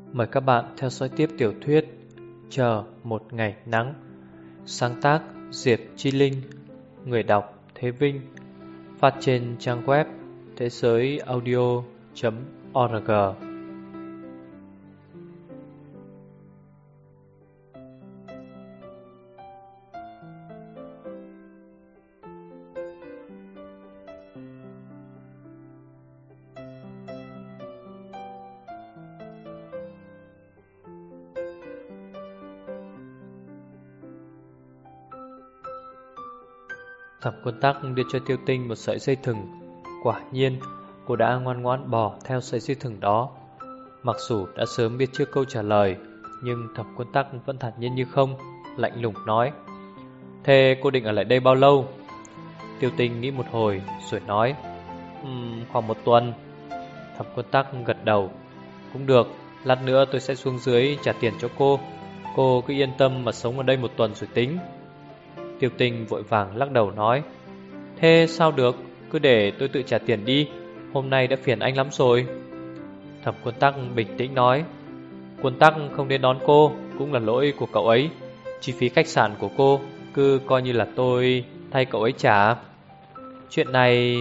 Mời các bạn theo dõi tiếp tiểu thuyết Chờ một ngày nắng. Sáng tác Diệp Chi Linh. Người đọc Thế Vinh. Phát trên trang web thế giới audio.org. Thẩm Quân Tắc đưa cho Tiêu Tinh một sợi dây thừng. Quả nhiên cô đã ngoan ngoãn bò theo sợi dây thừng đó. Mặc dù đã sớm biết trước câu trả lời, nhưng Thẩm Quân Tắc vẫn thản nhiên như không, lạnh lùng nói: "Thế cô định ở lại đây bao lâu?" Tiêu Tinh nghĩ một hồi rồi nói: Khoảng 1 tuần." Thẩm Quân Tắc gật đầu: "Cũng được, lát nữa tôi sẽ xuống dưới trả tiền cho cô. Cô cứ yên tâm mà sống ở đây 1 tuần rồi tính." Tiêu Tinh vội vàng lắc đầu nói: "Thế sao được, cứ để tôi tự trả tiền đi, hôm nay đã phiền anh lắm rồi." Thẩm Quân Tắc bình tĩnh nói: "Quân Tắc không đến đón cô cũng là lỗi của cậu ấy. Chi phí khách sạn của cô cứ coi như là tôi thay cậu ấy trả. Chuyện này..."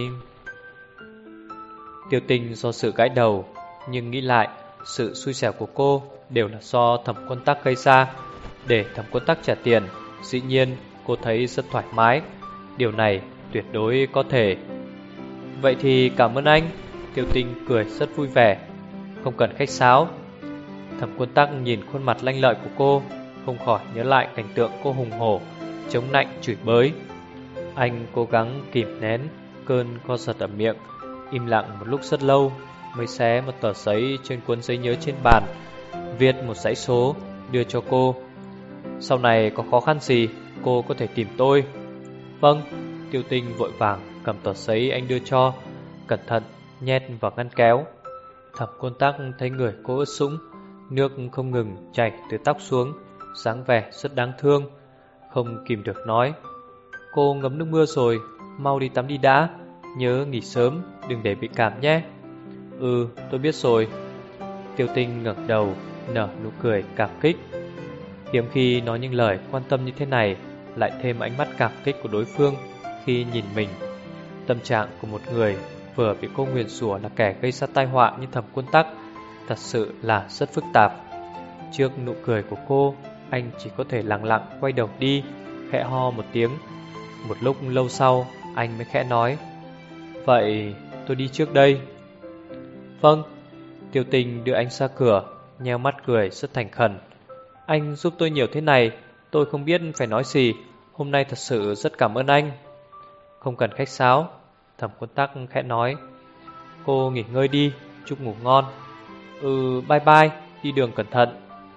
Tiêu Tinh do sự gãi đầu, nhưng nghĩ lại sự xui xẻo của cô đều là do Thẩm Quân Tắc gây ra. Để Thẩm Quân Tắc trả tiền, dĩ nhiên cô thấy rất thoải mái. Điều này tuyệt đối có thể. "Vậy thì cảm ơn anh." Tiêu Tinh cười rất vui vẻ: "Không cần khách sáo." Thẩm Quân Tắc nhìn khuôn mặt lanh lợi của cô, không khỏi nhớ lại cảnh tượng cô hùng hổ chống nạnh chửi bới. Anh cố gắng kìm nén cơn co giật ở miệng, im lặng một lúc rất lâu, mới xé một tờ giấy trên cuốn giấy nhớ trên bàn, viết một dãy số đưa cho cô. "Sau này có khó khăn gì cô có thể tìm tôi." "Vâng." Tiêu Tinh vội vàng cầm tờ giấy anh đưa cho, cẩn thận nhét vào ngăn kéo. Thẩm Quân Tắc thấy người cô ướt sũng, nước không ngừng chảy từ tóc xuống, dáng vẻ rất đáng thương, không kìm được nói: "Cô ngấm nước mưa rồi, mau đi tắm đi đã, nhớ nghỉ sớm, đừng để bị cảm nhé." "Ừ, tôi biết rồi." Tiêu Tinh ngẩng đầu, nở nụ cười cảm kích. Hiếm khi nói những lời quan tâm như thế này, lại thêm ánh mắt cảm kích của đối phương khi nhìn mình. Tâm trạng của một người vừa bị cô nguyền rủa là kẻ gây ra tai họa như Thẩm Quân Tắc thật sự là rất phức tạp. Trước nụ cười của cô, anh chỉ có thể lặng lặng quay đầu đi, khẽ ho một tiếng. Một lúc lâu sau, anh mới khẽ nói: "Vậy tôi đi trước đây." "Vâng." Tiêu Tình đưa anh ra cửa, nheo mắt cười rất thành khẩn: "Anh giúp tôi nhiều thế này, tôi không biết phải nói gì. Hôm nay thật sự rất cảm ơn anh." "Không cần khách sáo." Thẩm Quân Tắc khẽ nói: "Cô nghỉ ngơi đi, chúc ngủ ngon." Bye bye, đi đường cẩn thận."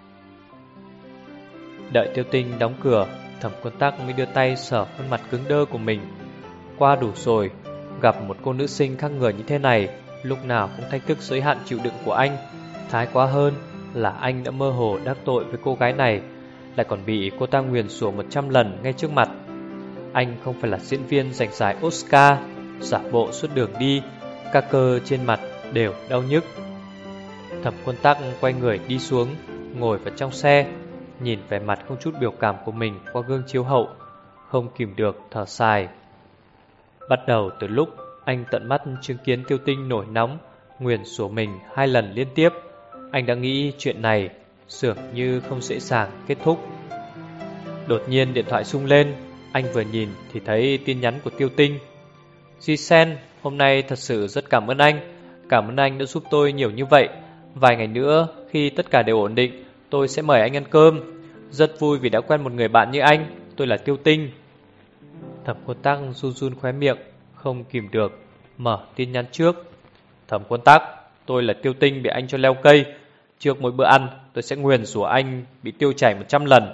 Đợi Tiêu Tinh đóng cửa, Thẩm Quân Tắc mới đưa tay sờ khuôn mặt cứng đơ của mình. Qua đủ rồi, gặp một cô nữ sinh khác người như thế này, lúc nào cũng thách thức giới hạn chịu đựng của anh. Thái quá hơn là anh đã mơ hồ đắc tội với cô gái này, lại còn bị cô ta nguyền rủa 100 lần ngay trước mặt. Anh không phải là diễn viên giành giải Oscar, giả bộ suốt đường đi, các cơ trên mặt đều đau nhức. Thẩm Quân Tắc quay người đi xuống, ngồi vào trong xe, nhìn vẻ mặt không chút biểu cảm của mình qua gương chiếu hậu, không kìm được thở dài. Bắt đầu từ lúc anh tận mắt chứng kiến Tiêu Tinh nổi nóng nguyền rủa mình 2 lần liên tiếp, anh đã nghĩ chuyện này dường như không dễ dàng kết thúc. Đột nhiên điện thoại rung lên, anh vừa nhìn thì thấy tin nhắn của Tiêu Tinh: "Ji Sen, hôm nay thật sự rất cảm ơn anh. Cảm ơn anh đã giúp tôi nhiều như vậy. Vài ngày nữa khi tất cả đều ổn định, tôi sẽ mời anh ăn cơm. Rất vui vì đã quen một người bạn như anh. Tôi là Tiêu Tinh." Thẩm Quân Tắc run run khóe miệng, không kìm được mở tin nhắn trước: "Thẩm Quân Tắc, tôi là Tiêu Tinh bị anh cho leo cây. Trước mỗi bữa ăn tôi sẽ nguyền rủa anh bị tiêu chảy 100 lần."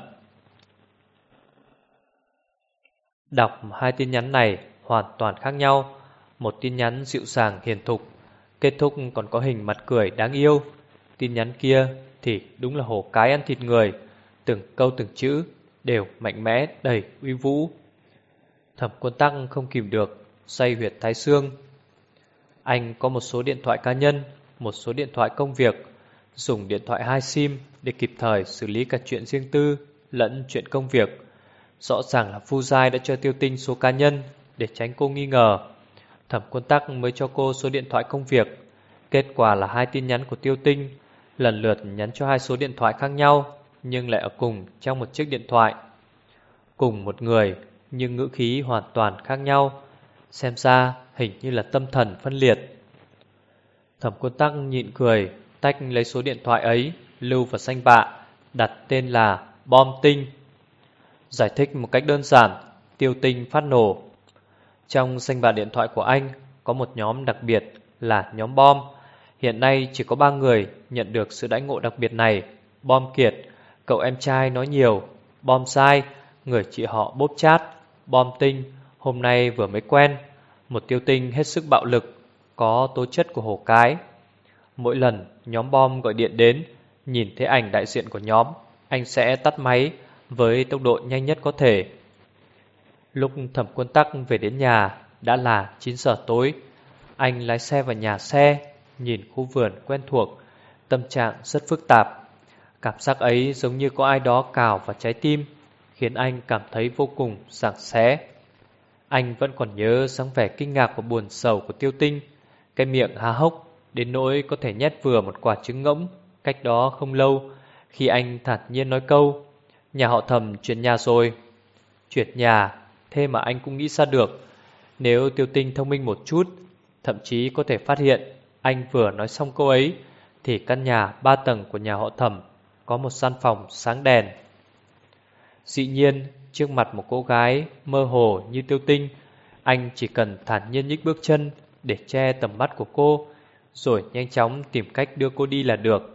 Đọc hai tin nhắn này hoàn toàn khác nhau. Một tin nhắn dịu dàng hiền thục, kết thúc còn có hình mặt cười đáng yêu. Tin nhắn kia thì đúng là hổ cái ăn thịt người, từng câu từng chữ đều mạnh mẽ đầy uy vũ. Thẩm Quân Tắc không kìm được day huyệt thái xương. Anh có một số điện thoại cá nhân, một số điện thoại công việc. dùng điện thoại 2 SIM để kịp thời xử lý cả chuyện riêng tư lẫn chuyện công việc. Rõ ràng là Vu Giai đã cho Tiêu Tinh số cá nhân để tránh cô nghi ngờ. Thẩm Quân Tắc mới cho cô số điện thoại công việc. Kết quả là 2 tin nhắn của Tiêu Tinh lần lượt nhắn cho 2 số điện thoại khác nhau, nhưng lại ở cùng trong một chiếc điện thoại. Cùng một người nhưng ngữ khí hoàn toàn khác nhau. Xem ra hình như là tâm thần phân liệt. Thẩm Quân Tắc nhịn cười, tách lấy số điện thoại ấy, lưu vào danh bạ, đặt tên là Bom Tinh. Giải thích một cách đơn giản, Tiêu Tinh phát nổ. Trong danh bạ điện thoại của anh có một nhóm đặc biệt là nhóm Bom. Hiện nay chỉ có 3 người nhận được sự đãi ngộ đặc biệt này. Bom Kiệt, cậu em trai nói nhiều. Bom Sai, người chị họ bốp chát. Bom Tinh, hôm nay vừa mới quen. Một Tiêu Tinh hết sức bạo lực, có tố chất của hổ cái. Mỗi lần nhóm Bom gọi điện đến, nhìn thấy ảnh đại diện của nhóm, anh sẽ tắt máy với tốc độ nhanh nhất có thể. Lúc Thẩm Quân Tắc về đến nhà đã là 9 giờ tối. Anh lái xe vào nhà xe, nhìn khu vườn quen thuộc, tâm trạng rất phức tạp. Cảm giác ấy giống như có ai đó cào vào trái tim, khiến anh cảm thấy vô cùng sảng xé. Anh vẫn còn nhớ dáng vẻ kinh ngạc và buồn sầu của Tiêu Tinh, cái miệng há hốc đến nỗi có thể nhét vừa một quả trứng ngỗng. Cách đó không lâu, khi anh thản nhiên nói câu nhà họ Thẩm chuyển nhà rồi. Chuyển nhà, thế mà anh cũng nghĩ ra được. Nếu Tiêu Tinh thông minh một chút, thậm chí có thể phát hiện anh vừa nói xong câu ấy, thì căn nhà 3 tầng của nhà họ Thẩm có một gian phòng sáng đèn. Dĩ nhiên, trước mặt một cô gái mơ hồ như Tiêu Tinh, anh chỉ cần thản nhiên nhích bước chân để che tầm mắt của cô, rồi nhanh chóng tìm cách đưa cô đi là được.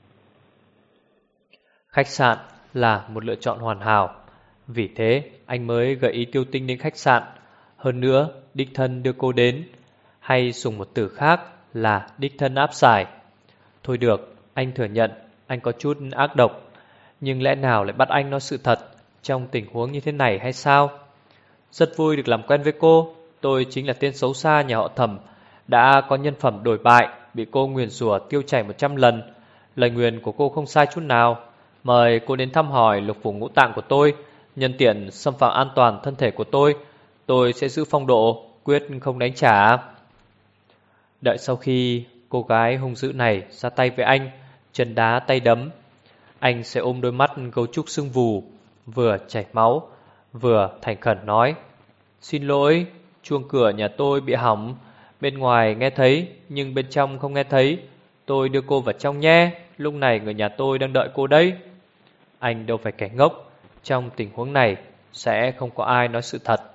Khách sạn là một lựa chọn hoàn hảo. Vì thế anh mới gợi ý Tiêu Tinh đến khách sạn. Hơn nữa, đích thân đưa cô đến, hay dùng một từ khác là đích thân áp giải. Thôi được, anh thừa nhận anh có chút ác độc, nhưng lẽ nào lại bắt anh nói sự thật trong tình huống như thế này hay sao? Rất vui được làm quen với cô. Tôi chính là tên xấu xa nhà họ Thẩm, đã có nhân phẩm đổi bại, bị cô nguyền rủa tiêu chảy 100 lần. Lời nguyền của cô không sai chút nào. Mời cô đến thăm hỏi lục phủ ngũ tạng của tôi, nhân tiện xâm phạm an toàn thân thể của tôi sẽ giữ phong độ, quyết không đánh trả. Đợi sau khi cô gái hung dữ này ra tay với anh, chân đá tay đấm, anh sẽ ôm đôi mắt cấu trúc sưng vù, vừa chảy máu, vừa thành khẩn nói: xin lỗi, chuông cửa nhà tôi bị hỏng, bên ngoài nghe thấy nhưng bên trong không nghe thấy. Tôi đưa cô vào trong nhé, lúc này người nhà tôi đang đợi cô đấy. Anh đâu phải kẻ ngốc, trong tình huống này sẽ không có ai nói sự thật.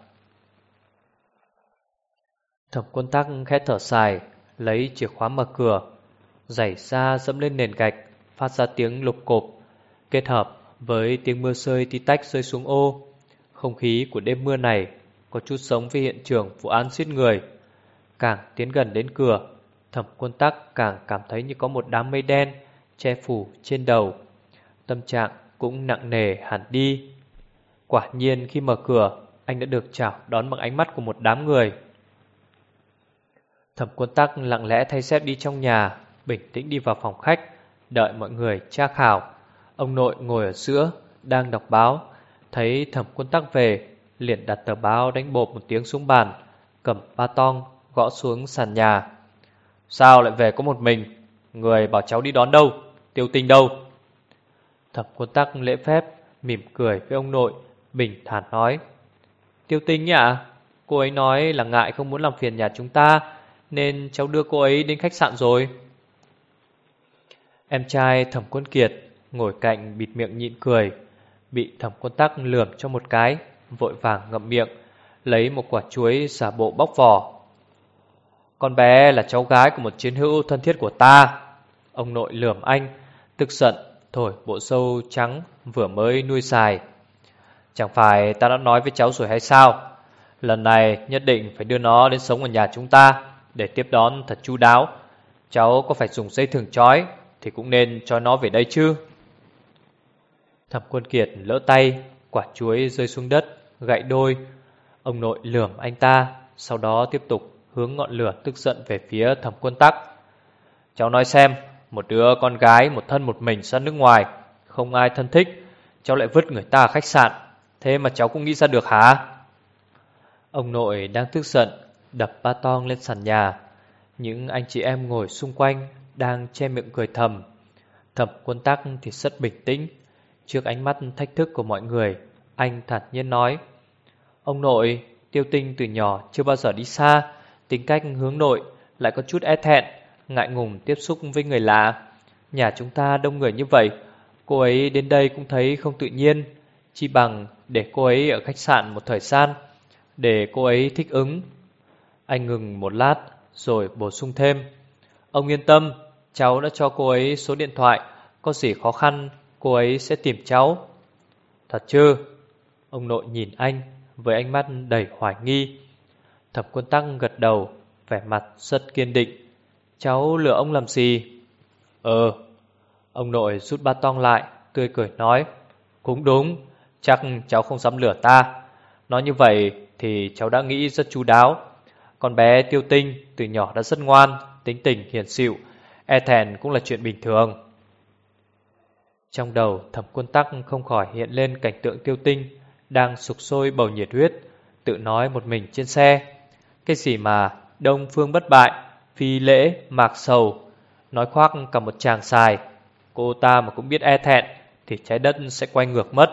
Thẩm Quân Tắc khẽ thở dài, lấy chìa khóa mở cửa, giày ra dẫm lên nền gạch, phát ra tiếng lục cộp, kết hợp với tiếng mưa rơi tí tách rơi xuống ô. Không khí của đêm mưa này có chút giống với hiện trường vụ án giết người. Càng tiến gần đến cửa, Thẩm Quân Tắc càng cảm thấy như có một đám mây đen che phủ trên đầu. Tâm trạng cũng nặng nề hẳn đi. Quả nhiên khi mở cửa, anh đã được chào đón bằng ánh mắt của một đám người. Thẩm Quân Tắc lặng lẽ thay dép đi trong nhà, bình tĩnh đi vào phòng khách, đợi mọi người tra khảo. Ông nội ngồi ở giữa, đang đọc báo, thấy Thẩm Quân Tắc về, liền đặt tờ báo đánh bộp một tiếng xuống bàn, cầm ba tong gõ xuống sàn nhà. Sao lại về có một mình? Người bảo cháu đi đón đâu? Tiêu Tinh đâu? Thẩm Quân Tắc lễ phép mỉm cười với ông nội, bình thản nói: Tiêu Tinh ạ, cô ấy nói là ngại không muốn làm phiền nhà chúng ta, nên cháu đưa cô ấy đến khách sạn rồi. Em trai Thẩm Quân Kiệt ngồi cạnh bịt miệng nhịn cười, bị Thẩm Quân Tắc lườm cho một cái, vội vàng ngậm miệng, lấy một quả chuối giả bộ bóc vỏ. Con bé là cháu gái của một chiến hữu thân thiết của ta. Ông nội lườm anh, tức giận thổi bộ râu trắng vừa mới nuôi xài. Chẳng phải ta đã nói với cháu rồi hay sao? Lần này nhất định phải đưa nó đến sống ở nhà chúng ta, để tiếp đón thật chu đáo. Cháu có phải dùng dây thừng trói thì cũng nên cho nó về đây chứ. Thẩm Quân Kiệt lỡ tay, quả chuối rơi xuống đất, gãy đôi. Ông nội lườm anh ta, sau đó tiếp tục hướng ngọn lửa tức giận về phía Thẩm Quân Tắc. Cháu nói xem, một đứa con gái một thân một mình ra nước ngoài, không ai thân thích, cháu lại vứt người ta ở khách sạn. Thế mà cháu cũng nghĩ ra được hả? Ông nội đang tức giận, đập ba tong lên sàn nhà. Những anh chị em ngồi xung quanh đang che miệng cười thầm. Thẩm Quân Tắc thì rất bình tĩnh. Trước ánh mắt thách thức của mọi người, anh thản nhiên nói: ông nội, Tiêu Tinh từ nhỏ chưa bao giờ đi xa, tính cách hướng nội, lại có chút e thẹn, ngại ngùng tiếp xúc với người lạ. Nhà chúng ta đông người như vậy, cô ấy đến đây cũng thấy không tự nhiên. Chi bằng để cô ấy ở khách sạn một thời gian, để cô ấy thích ứng. Anh ngừng một lát rồi bổ sung thêm: ông yên tâm, cháu đã cho cô ấy số điện thoại, có gì khó khăn cô ấy sẽ tìm cháu. Thật chứ? Ông nội nhìn anh với ánh mắt đầy hoài nghi. Thẩm Quân Tắc gật đầu, vẻ mặt rất kiên định. Cháu lừa ông làm gì? Ông nội rút ba tong lại, tươi cười nói: cũng đúng, chắc cháu không dám lừa ta. Nói như vậy thì cháu đã nghĩ rất chu đáo. Con bé Tiêu Tinh từ nhỏ đã rất ngoan, tính tình hiền xịu, e thẹn cũng là chuyện bình thường. Trong đầu Thẩm Quân Tắc không khỏi hiện lên cảnh tượng Tiêu Tinh đang sục sôi bầu nhiệt huyết, tự nói một mình trên xe. Cái gì mà đông phương bất bại, phi lễ mạc sầu, nói khoác cả một chàng xài. Cô ta mà cũng biết e thẹn thì trái đất sẽ quay ngược mất.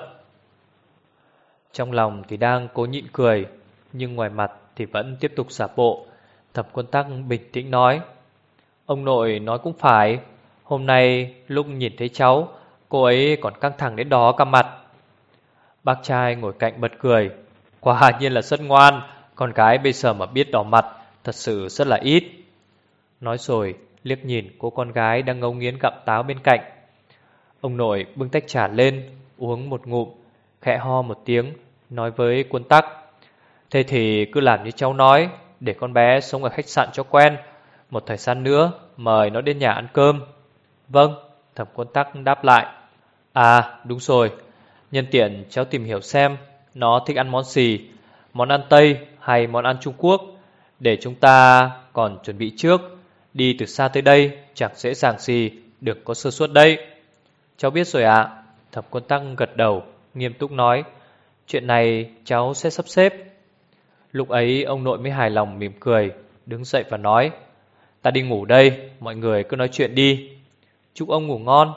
Trong lòng thì đang cố nhịn cười, nhưng ngoài mặt thì vẫn tiếp tục giả bộ. Thẩm Quân Tắc bình tĩnh nói: ông nội nói cũng phải. Hôm nay lúc nhìn thấy cháu, cô ấy còn căng thẳng đến đỏ cả mặt. Bác trai ngồi cạnh bật cười: quả nhiên là rất ngoan, con gái bây giờ mà biết đỏ mặt thật sự rất là ít. Nói rồi liếc nhìn cô con gái đang ngấu nghiến gặm táo bên cạnh. Ông nội bưng tách trà lên, uống một ngụm, khẽ ho một tiếng, nói với Quân Tắc: thế thì cứ làm như cháu nói, để con bé sống ở khách sạn cho quen. Một thời gian nữa mời nó đến nhà ăn cơm. Vâng, Thẩm Quân Tắc đáp lại. À đúng rồi, nhân tiện cháu tìm hiểu xem nó thích ăn món gì, món ăn Tây hay món ăn Trung Quốc, để chúng ta còn chuẩn bị trước. Đi từ xa tới đây chẳng dễ dàng gì, đừng có sơ suất đây. Cháu biết rồi ạ. Thẩm Quân Tắc gật đầu, nghiêm túc nói: chuyện này cháu sẽ sắp xếp. Lúc ấy ông nội mới hài lòng mỉm cười, đứng dậy và nói: ta đi ngủ đây, mọi người cứ nói chuyện đi. Chúc ông ngủ ngon.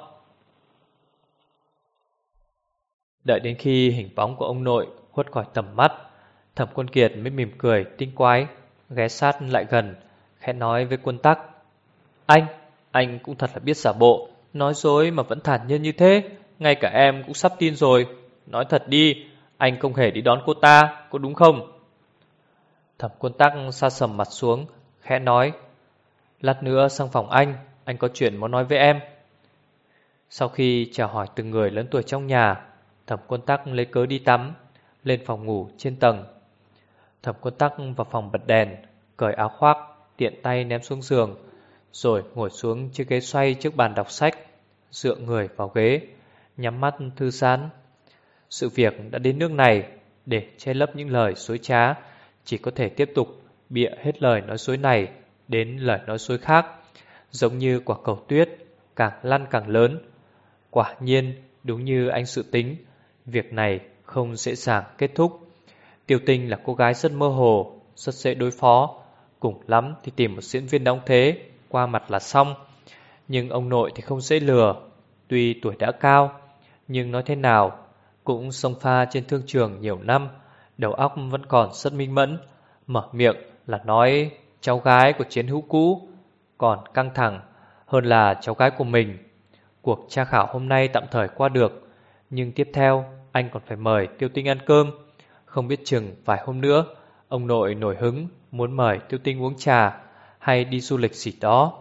Đợi đến khi hình bóng của ông nội khuất khỏi tầm mắt, Thẩm Quân Kiệt mới mỉm cười tinh quái, ghé sát lại gần, khẽ nói với Quân Tắc: anh cũng thật là biết giả bộ, nói dối mà vẫn thản nhiên như thế, ngay cả em cũng sắp tin rồi. Nói thật đi, anh không hề đi đón cô ta, có đúng không? Thẩm Quân Tắc sa sầm mặt xuống, khẽ nói: lát nữa sang phòng anh có chuyện muốn nói với em. Sau khi chào hỏi từng người lớn tuổi trong nhà, Thẩm Quân Tắc lấy cớ đi tắm, lên phòng ngủ trên tầng. Thẩm Quân Tắc vào phòng bật đèn, cởi áo khoác, tiện tay ném xuống giường, rồi ngồi xuống chiếc ghế xoay trước bàn đọc sách, dựa người vào ghế, nhắm mắt thư giãn. Sự việc đã đến nước này, để che lấp những lời dối trá, chỉ có thể tiếp tục bịa hết lời nói dối này đến lời nói dối khác, giống như quả cầu tuyết càng lăn càng lớn. Quả nhiên đúng như anh dự tính, việc này không dễ dàng kết thúc. Tiêu Tinh là cô gái rất mơ hồ, rất dễ đối phó, cùng lắm thì tìm một diễn viên đóng thế qua mặt là xong. Nhưng ông nội thì không dễ lừa. Tuy tuổi đã cao, nhưng nói thế nào cũng xông pha trên thương trường nhiều năm, đầu óc vẫn còn rất minh mẫn. Mở miệng là nói cháu gái của chiến hữu cũ còn căng thẳng hơn là cháu gái của mình. Cuộc tra khảo hôm nay tạm thời qua được, nhưng tiếp theo anh còn phải mời Tiêu Tinh ăn cơm. Không biết chừng vài hôm nữa ông nội nổi hứng muốn mời Tiêu Tinh uống trà hay đi du lịch gì đó.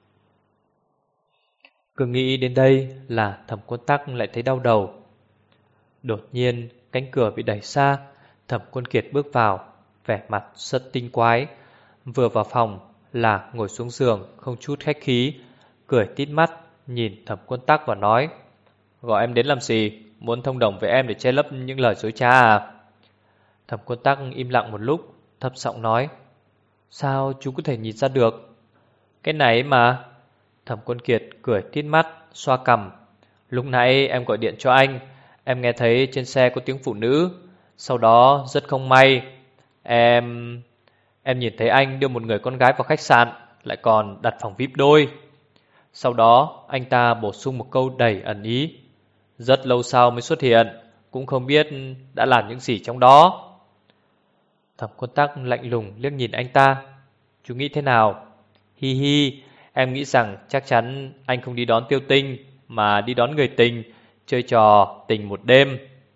Cứ nghĩ đến đây là Thẩm Quân Tắc lại thấy đau đầu. Đột nhiên cánh cửa bị đẩy ra, Thẩm Quân Kiệt bước vào, vẻ mặt rất tinh quái. Vừa vào phòng là ngồi xuống giường không chút khách khí, cười tít mắt nhìn Thẩm Quân Tắc và nói: gọi em đến làm gì? Muốn thông đồng với em để che lấp những lời dối trá à? Thẩm Quân Tắc im lặng một lúc, thấp giọng nói: sao chú có thể nhìn ra được? Cái này mà Thẩm Quân Kiệt cười tít mắt, xoa cằm. Lúc nãy em gọi điện cho anh, em nghe thấy trên xe có tiếng phụ nữ. Sau đó rất không may, em nhìn thấy anh đưa một người con gái vào khách sạn, lại còn đặt phòng VIP đôi. Sau đó anh ta bổ sung một câu đầy ẩn ý. Rất lâu sau mới xuất hiện, cũng không biết đã làm những gì trong đó. Thẩm Quân Tắc lạnh lùng liếc nhìn anh ta. Chú nghĩ thế nào? Hi hi, em nghĩ rằng chắc chắn anh không đi đón Tiêu Tinh, mà đi đón người tình, chơi trò tình một đêm.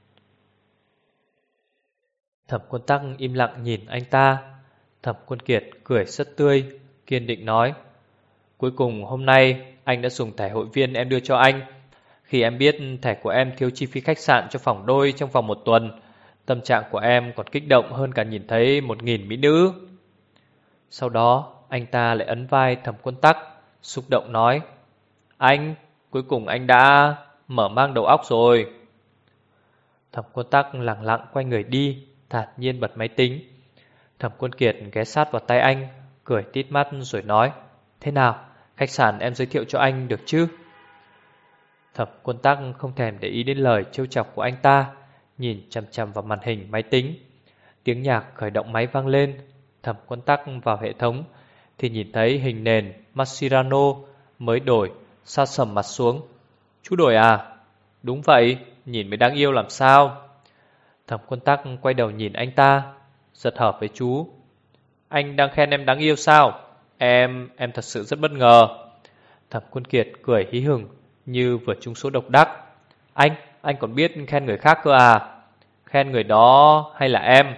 Thẩm Quân Tắc im lặng nhìn anh ta. Thẩm Quân Kiệt cười rất tươi, kiên định nói. Cuối cùng hôm nay anh đã dùng thẻ hội viên em đưa cho anh. Khi em biết thẻ của em thiếu chi phí khách sạn cho phòng đôi trong vòng 1 tuần, tâm trạng của em còn kích động hơn cả nhìn thấy 1.000 mỹ nữ. Sau đó anh ta lại ấn vai Thẩm Quân Tắc, xúc động nói. Anh, cuối cùng anh đã mở mang đầu óc rồi. Thẩm Quân Tắc lặng lặng quay người đi, thản nhiên bật máy tính. Thẩm Quân Kiệt ghé sát vào tay anh, cười tít mắt rồi nói. Thế nào, khách sạn em giới thiệu cho anh được chứ? Thẩm Quân Tắc không thèm để ý đến lời trêu chọc của anh ta, nhìn chằm chằm vào màn hình máy tính. Tiếng nhạc khởi động máy vang lên. Thẩm Quân Tắc vào hệ thống thì nhìn thấy hình nền Mascherano mới đổi, sa sầm mặt xuống. Chú đổi à? Đúng vậy, nhìn mới đáng yêu làm sao? Thẩm Quân Tắc quay đầu nhìn anh ta, rất hợp với chú. Anh đang khen em đáng yêu sao? Em thật sự rất bất ngờ. Thẩm Quân Kiệt cười hí hửng như vừa trúng số độc đắc. Anh còn biết khen người khác cơ à? Khen người đó hay là em?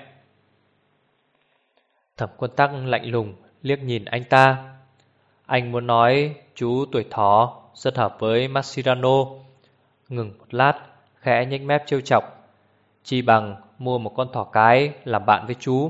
Thẩm Quân Tắc lạnh lùng liếc nhìn anh ta. Anh muốn nói chú tuổi thỏ rất hợp với Mascherano. Ngừng một lát, khẽ nhếch mép trêu chọc. Chi bằng mua một con thỏ cái làm bạn với chú.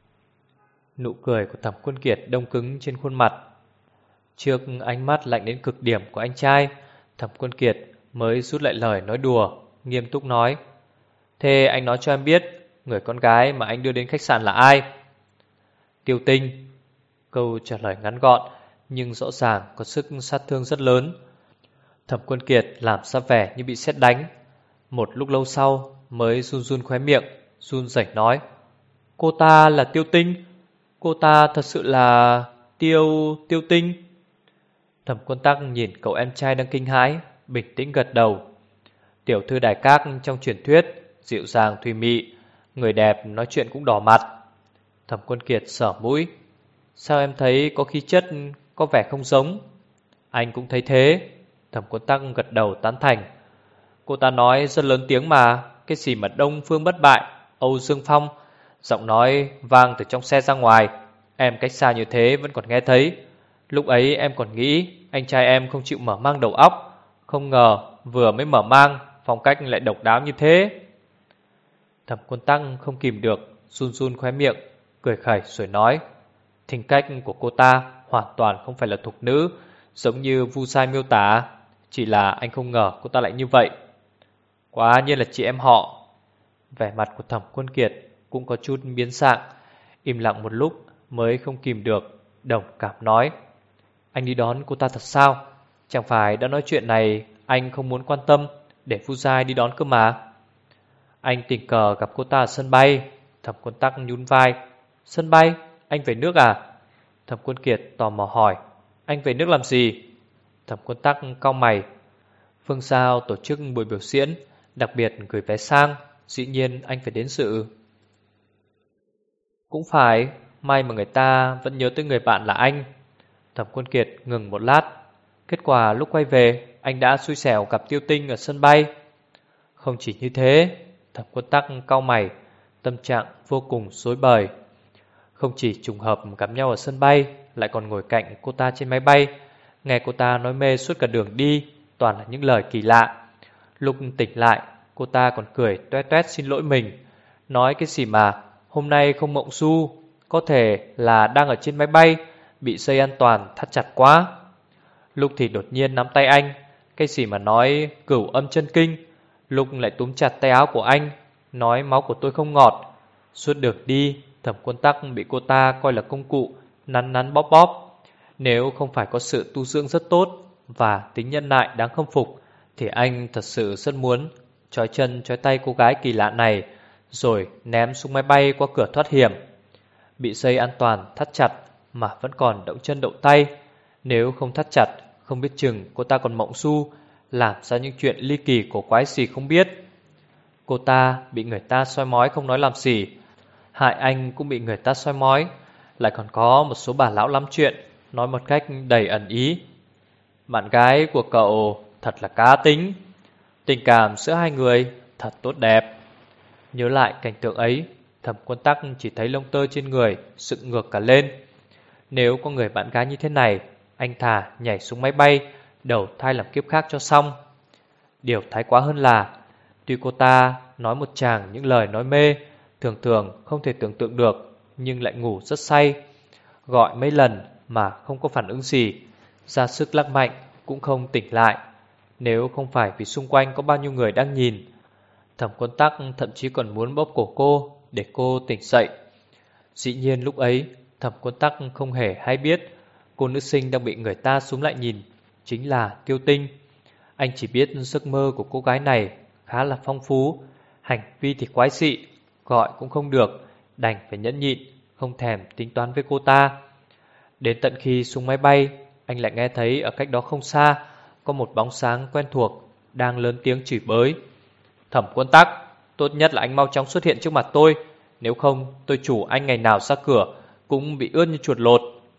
Nụ cười của Thẩm Quân Kiệt đông cứng trên khuôn mặt. Trước ánh mắt lạnh đến cực điểm của anh trai, Thẩm Quân Kiệt mới rút lại lời nói đùa, nghiêm túc nói. Thế anh nói cho em biết, người con gái mà anh đưa đến khách sạn là ai? Tiêu Tinh. Câu trả lời ngắn gọn, nhưng rõ ràng có sức sát thương rất lớn. Thẩm Quân Kiệt làm ra vẻ như bị sét đánh. Một lúc lâu sau mới run run khóe miệng, run rẩy nói. Cô ta là Tiêu Tinh. Cô ta thật sự là Tiêu Tinh. Thẩm Quân Tắc nhìn cậu em trai đang kinh hãi, bình tĩnh gật đầu. Tiểu thư Đài Các trong truyền thuyết, dịu dàng thùy mị, người đẹp nói chuyện cũng đỏ mặt. Thẩm Quân Kiệt sờ mũi. Sao em thấy có khí chất có vẻ không giống? Anh cũng thấy thế. Thẩm Quân Tắc gật đầu tán thành. Cô ta nói rất lớn tiếng mà. Cái gì mà Đông Phương Bất Bại, Âu Dương Phong. Giọng nói vang từ trong xe ra ngoài. Em cách xa như thế vẫn còn nghe thấy. Lúc ấy em còn nghĩ anh trai em không chịu mở mang đầu óc. Không ngờ vừa mới mở mang, phong cách lại độc đáo như thế. Thẩm Quân Tắc không kìm được, run run khóe miệng, cười khẩy rồi nói. Tính cách của cô ta hoàn toàn không phải là thục nữ, giống như Vu Sai miêu tả. Chỉ là anh không ngờ cô ta lại như vậy. Quả nhiên là chị em họ. Vẻ mặt của Thẩm Quân Kiệt cũng có chút biến dạng. Im lặng một lúc mới không kìm được, đồng cảm nói. Anh đi đón cô ta thật sao? Chẳng phải đã nói chuyện này anh không muốn quan tâm, để Vu Sai đi đón cơ mà. Anh tình cờ gặp cô ta ở sân bay. Thẩm Quân Tắc nhún vai. Sân bay? Anh về nước à? Thẩm Quân Kiệt tò mò hỏi. Anh về nước làm gì? Thẩm Quân Tắc cau mày. Phương Sao tổ chức buổi biểu diễn, đặc biệt gửi vé sang, dĩ nhiên anh phải đến dự. Cũng phải, may mà người ta vẫn nhớ tới người bạn là anh. Thẩm Quân Kiệt ngừng một lát. Kết quả lúc quay về, anh đã xui xẻo gặp Tiêu Tinh ở sân bay. Không chỉ như thế, Thẩm Quân Tắc cau mày, tâm trạng vô cùng rối bời. Không chỉ trùng hợp gặp nhau ở sân bay, lại còn ngồi cạnh cô ta trên máy bay. Nghe cô ta nói mê suốt cả đường đi, toàn là những lời kỳ lạ. Lúc tỉnh lại, cô ta còn cười toét toét xin lỗi mình. Nói cái gì mà hôm nay không mộng du, có thể là đang ở trên máy bay, bị dây an toàn thắt chặt quá. Lúc thì đột nhiên nắm tay anh, cái gì mà nói cửu âm chân kinh. Lúc lại túm chặt tay áo của anh, nói máu của tôi không ngọt. Suốt đường đi, Thẩm Quân Tắc bị cô ta coi là công cụ, nắn nắn bóp bóp. Nếu không phải có sự tu dưỡng rất tốt, và tính nhân nại đáng khâm phục, thì anh thật sự rất muốn trói chân trói tay cô gái kỳ lạ này, rồi ném xuống máy bay qua cửa thoát hiểm. Bị dây an toàn thắt chặt mà vẫn còn động chân động tay. Nếu không thắt chặt, không biết chừng cô ta còn mộng du, làm ra những chuyện ly kỳ cổ quái gì không biết. Cô ta bị người ta soi mói không nói làm gì, hại anh cũng bị người ta soi mói. Lại còn có một số bà lão lắm chuyện, nói một cách đầy ẩn ý: bạn gái của cậu thật là cá tính, tình cảm giữa hai người thật tốt đẹp. Nhớ lại cảnh tượng ấy, Thẩm Quân Tắc chỉ thấy lông tơ trên người dựng ngược cả lên. Nếu có người bạn gái như thế này, anh thà nhảy xuống máy bay, đầu thai làm kiếp khác cho xong. Điều thái quá hơn là, tuy cô ta nói một tràng những lời nói mê, thường thường không thể tưởng tượng được, nhưng lại ngủ rất say. Gọi mấy lần mà không có phản ứng gì, ra sức lắc mạnh cũng không tỉnh lại. Nếu không phải vì xung quanh có bao nhiêu người đang nhìn, Thẩm Quân Tắc thậm chí còn muốn bóp cổ cô để cô tỉnh dậy. Dĩ nhiên lúc ấy Thẩm Quân Tắc không hề hay biết cô nữ sinh đang bị người ta xúm lại nhìn chính là Tiêu Tinh. Anh chỉ biết giấc mơ của cô gái này khá là phong phú, hành vi thì quái dị, gọi cũng không được, đành phải nhẫn nhịn, không thèm tính toán với cô ta. Đến tận khi xuống máy bay, anh lại nghe thấy ở cách đó không xa có một bóng sáng quen thuộc đang lớn tiếng chửi bới: Thẩm Quân Tắc, tốt nhất là anh mau chóng xuất hiện trước mặt tôi, nếu không tôi chủ anh ngày nào ra cửa cũng bị ướt như chuột lột.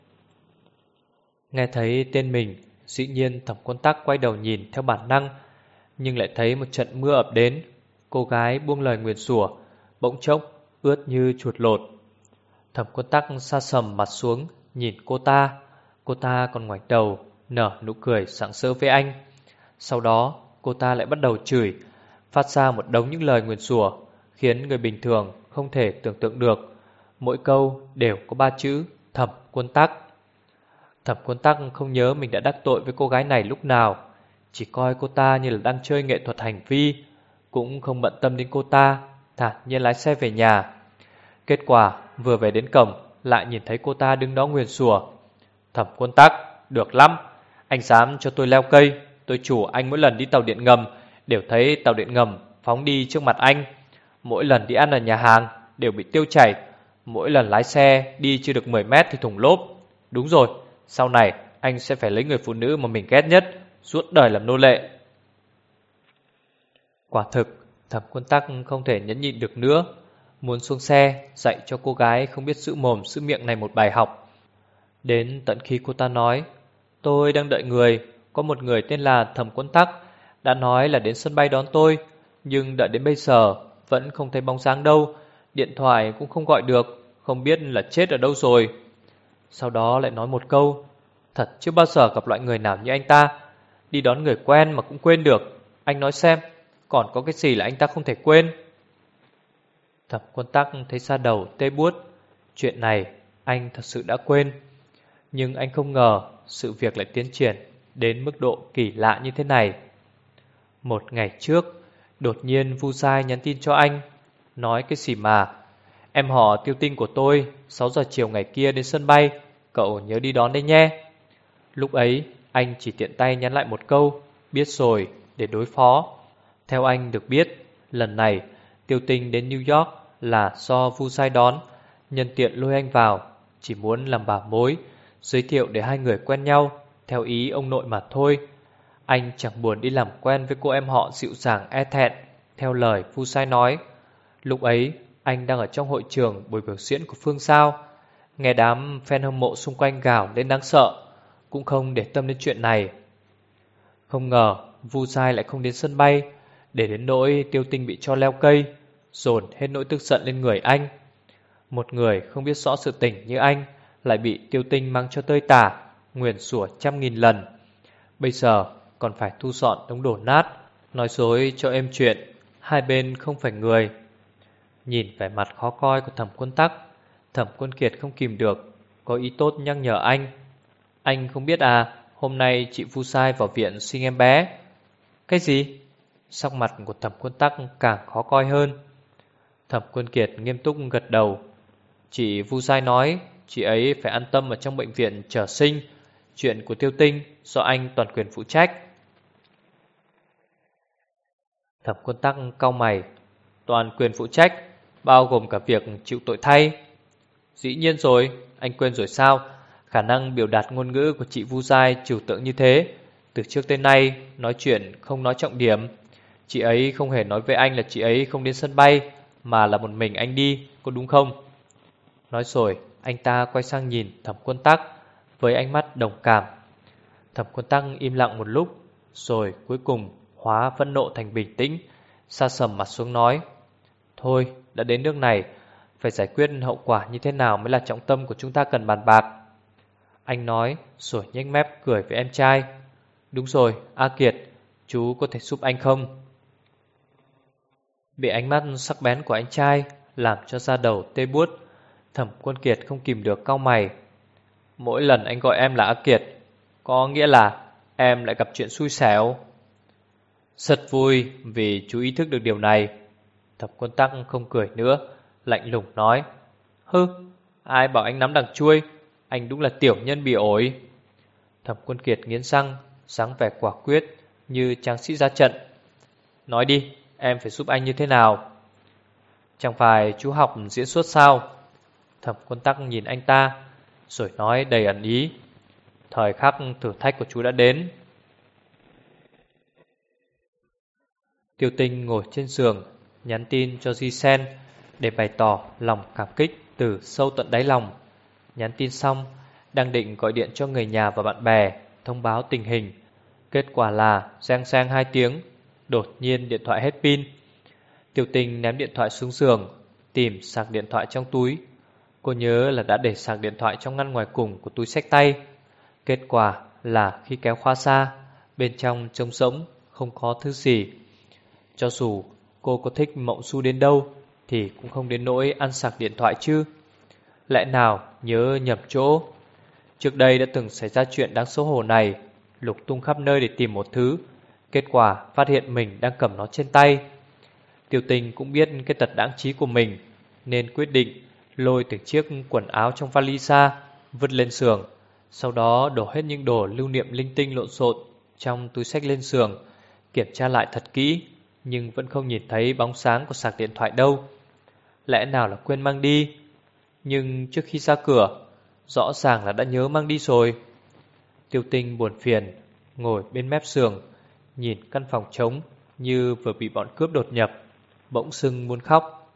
Nghe thấy tên mình, dĩ nhiên Thẩm Quân Tắc quay đầu nhìn theo bản năng, nhưng lại thấy một trận mưa ập đến. Cô gái buông lời nguyền rủa, bỗng chốc ướt như chuột lột. Thẩm Quân Tắc sa sầm mặt xuống nhìn cô ta còn ngoảnh đầu nở nụ cười sảng sỡ với anh. Sau đó cô ta lại bắt đầu chửi, phát ra một đống những lời nguyền rủa khiến người bình thường không thể tưởng tượng được. Mỗi câu đều có 3 chữ Thẩm Quân Tắc. Thẩm Quân Tắc không nhớ mình đã đắc tội với cô gái này lúc nào, chỉ coi cô ta như là đang chơi nghệ thuật hành vi, cũng không bận tâm đến cô ta, thản nhiên lái xe về nhà. Kết quả vừa về đến cổng lại nhìn thấy cô ta đứng đó nguyền rủa: Thẩm Quân Tắc, được lắm, anh dám cho tôi leo cây, tôi chủ anh mỗi lần đi tàu điện ngầm đều thấy tàu điện ngầm phóng đi trước mặt anh. Mỗi lần đi ăn ở nhà hàng đều bị tiêu chảy, mỗi lần lái xe đi chưa được 10 mét thì thủng lốp. Đúng rồi, sau này anh sẽ phải lấy người phụ nữ mà mình ghét nhất, suốt đời làm nô lệ. Quả thực, Thẩm Quân Tắc không thể nhẫn nhịn được nữa, muốn xuống xe dạy cho cô gái không biết giữ mồm giữ miệng này một bài học. Đến tận khi cô ta nói: tôi đang đợi người, có một người tên là Thẩm Quân Tắc đã nói là đến sân bay đón tôi, nhưng đợi đến bây giờ vẫn không thấy bóng dáng đâu, điện thoại cũng không gọi được, không biết là chết ở đâu rồi. Sau đó lại nói một câu: thật chưa bao giờ gặp loại người nào như anh ta, đi đón người quen mà cũng quên được. Anh nói xem, còn có cái gì là anh ta không thể quên? Thẩm Quân Tắc thấy da đầu tê buốt. Chuyện này anh thật sự đã quên, nhưng anh không ngờ sự việc lại tiến triển đến mức độ kỳ lạ như thế này. Một ngày trước, đột nhiên Vu Sai nhắn tin cho anh, nói cái gì mà: em họ Tiêu Tinh của tôi 6 giờ chiều ngày kia đến sân bay, cậu nhớ đi đón đấy nhé. Lúc ấy anh chỉ tiện tay nhắn lại một câu biết rồi để đối phó. Theo anh được biết, lần này Tiêu Tinh đến New York là do Vu Sai đón, nhân tiện lôi anh vào, chỉ muốn làm bảo mối, giới thiệu để hai người quen nhau theo ý ông nội mà thôi. Anh chẳng buồn đi làm quen với cô em họ dịu dàng e thẹn, theo lời Vu Sai nói. Lúc ấy anh đang ở trong hội trường buổi biểu diễn của Phương Sao, nghe đám fan hâm mộ xung quanh gào lên đáng sợ, cũng không để tâm đến chuyện này. Không ngờ Vu Sai lại không đến sân bay, để đến nỗi Tiêu Tinh bị cho leo cây, dồn hết nỗi tức giận lên người anh. Một người không biết rõ sự tình như anh lại bị Tiêu Tinh mang cho tơi tả, nguyền rủa 100.000 lần. Bây giờ còn phải thu dọn đống đổ nát, nói dối cho êm chuyện, hai bên không phải người. Nhìn vẻ mặt khó coi của Thẩm Quân Tắc, Thẩm Quân Kiệt không kìm được, có ý tốt nhắc nhở anh. Anh không biết à, hôm nay chị Vu Sai vào viện sinh em bé. Cái gì? Sắc mặt của Thẩm Quân Tắc càng khó coi hơn. Thẩm Quân Kiệt nghiêm túc gật đầu. Chị Vu Sai nói chị ấy phải an tâm ở trong bệnh viện chờ sinh, Chuyện của Tiêu Tinh do anh toàn quyền phụ trách. Thẩm Quân Tắc cau mày. Toàn quyền phụ trách bao gồm cả việc chịu tội thay? Dĩ nhiên rồi, anh quên rồi sao? Khả năng biểu đạt ngôn ngữ của chị Vu Giai trừu tượng như thế. Từ trước tới nay nói chuyện không nói trọng điểm. Chị ấy không hề nói với anh là chị ấy không đến sân bay, mà là một mình anh đi, có đúng không? Nói rồi anh ta quay sang nhìn Thẩm Quân Tắc với ánh mắt đồng cảm. Thẩm Quân Tắc im lặng một lúc, rồi cuối cùng hóa phẫn nộ thành bình tĩnh, sa sầm mặt xuống nói: Thôi, đã đến nước này, phải giải quyết hậu quả như thế nào mới là trọng tâm của chúng ta cần bàn bạc. Anh nói rồi nhếch mép cười với em trai. Đúng rồi, A Kiệt, chú có thể giúp anh không? Bị ánh mắt sắc bén của anh trai làm cho da đầu tê buốt, Thẩm Quân Kiệt không kìm được cau mày. Mỗi lần anh gọi em là A Kiệt, có nghĩa là em lại gặp chuyện xui xẻo. Rất vui vì chú ý thức được điều này. Thẩm Quân Tắc không cười nữa, lạnh lùng nói: Hư, ai bảo anh nắm đằng chuôi, anh đúng là tiểu nhân bị ổi. Thẩm Quân Kiệt nghiến răng, dáng vẻ quả quyết như tráng sĩ ra trận. Nói đi, em phải giúp anh như thế nào? Chẳng phải chú học diễn xuất sao? Thẩm Quân Tắc nhìn anh ta, rồi nói đầy ẩn ý: Thời khắc thử thách của chú đã đến. Tiêu Tinh ngồi trên giường, nhắn tin cho Di Sen để bày tỏ lòng cảm kích từ sâu tận đáy lòng. Nhắn tin xong, đang định gọi điện cho người nhà và bạn bè thông báo tình hình. Kết quả là reng reng 2 tiếng, đột nhiên điện thoại hết pin. Tiêu Tinh ném điện thoại xuống giường, tìm sạc điện thoại trong túi. Cô nhớ là đã để sạc điện thoại trong ngăn ngoài cùng của túi xách tay. Kết quả là khi kéo khóa ra, bên trong trống rỗng, không có thứ gì. Cho dù cô có thích Mộng Du đến đâu thì cũng không đến nỗi ăn sạc điện thoại chứ. Lẽ nào nhớ nhầm chỗ? Trước đây đã từng xảy ra chuyện đáng xấu hổ này, lục tung khắp nơi để tìm một thứ, kết quả phát hiện mình đang cầm nó trên tay. Tiêu Tinh cũng biết cái tật đáng trí của mình, nên quyết định lôi từng chiếc quần áo trong vali ra, vứt lên giường. Sau đó đổ hết những đồ lưu niệm linh tinh lộn xộn trong túi xách lên giường, kiểm tra lại thật kỹ, nhưng vẫn không nhìn thấy bóng sáng của sạc điện thoại đâu. Lẽ nào là quên mang đi? Nhưng trước khi ra cửa, rõ ràng là đã nhớ mang đi rồi. Tiêu Tinh buồn phiền, ngồi bên mép giường, nhìn căn phòng trống như vừa bị bọn cướp đột nhập, bỗng sưng muốn khóc.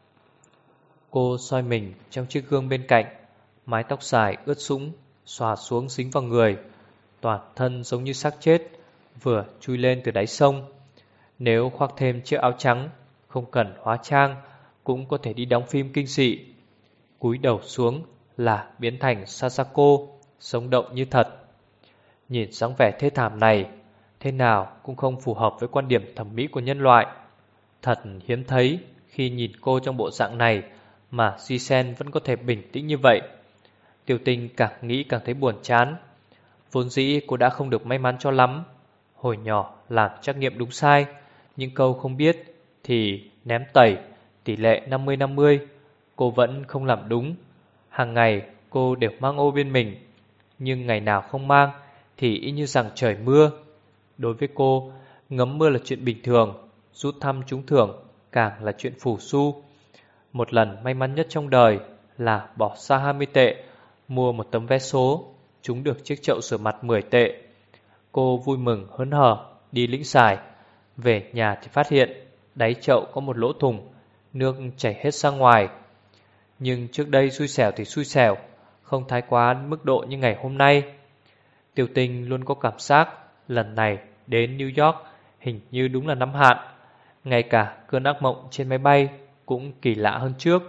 Cô soi mình trong chiếc gương bên cạnh, mái tóc dài ướt sũng, xòa xuống dính vào người, toàn thân giống như xác chết, vừa chui lên từ đáy sông. Nếu khoác thêm chiếc áo trắng, không cần hóa trang, cũng có thể đi đóng phim kinh dị. Cúi đầu xuống là biến thành Sasako, sống động như thật. Nhìn dáng vẻ thê thảm này, thế nào cũng không phù hợp với quan điểm thẩm mỹ của nhân loại. Thật hiếm thấy khi nhìn cô trong bộ dạng này mà Ji-sen vẫn có thể bình tĩnh như vậy. Tiêu Tinh càng nghĩ càng thấy buồn chán. Vốn dĩ cô đã không được may mắn cho lắm. Hồi nhỏ làm trắc nghiệm đúng sai, những câu không biết thì ném tẩy, tỷ lệ 50-50. Cô vẫn không làm đúng. Hàng ngày cô đều mang ô bên mình, nhưng ngày nào không mang thì y như rằng trời mưa. Đối với cô, ngấm mưa là chuyện bình thường, rút thăm trúng thưởng càng là chuyện phù du. Một lần may mắn nhất trong đời là bỏ ra 20 tệ mua một tấm vé số, trúng được chiếc chậu rửa mặt 10 tệ. Cô vui mừng hớn hở đi lĩnh xài. Về nhà thì phát hiện đáy chậu có một lỗ thủng, nước chảy hết ra ngoài. Nhưng trước đây xui xẻo thì xui xẻo, không thái quá mức độ như ngày hôm nay. Tiêu Tinh luôn có cảm giác lần này đến New York hình như đúng là năm hạn. Ngay cả cơn ác mộng trên máy bay cũng kỳ lạ hơn trước.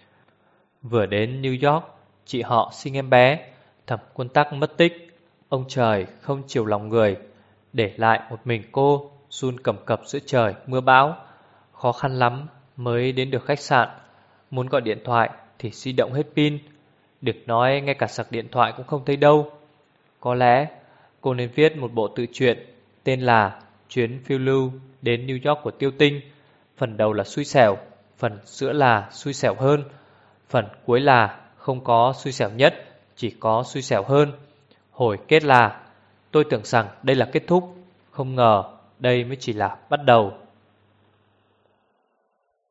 Vừa đến New York, chị họ sinh em bé, Thẩm Quân Tắc mất tích. Ông trời không chiều lòng người, để lại một mình cô run cầm cập giữa trời mưa bão. Khó khăn lắm mới đến được khách sạn. Muốn gọi điện thoại thì di động hết pin, đừng nói ngay cả sạc điện thoại cũng không thấy đâu. Có lẽ cô nên viết một bộ tự truyện tên là Chuyến phiêu lưu đến New York của Tiêu Tinh. Phần đầu là xui xẻo, phần giữa là xui xẻo hơn, phần cuối là không có xui xẻo nhất, chỉ có xui xẻo hơn. Hồi kết là tôi tưởng rằng đây là kết thúc, không ngờ đây mới chỉ là bắt đầu.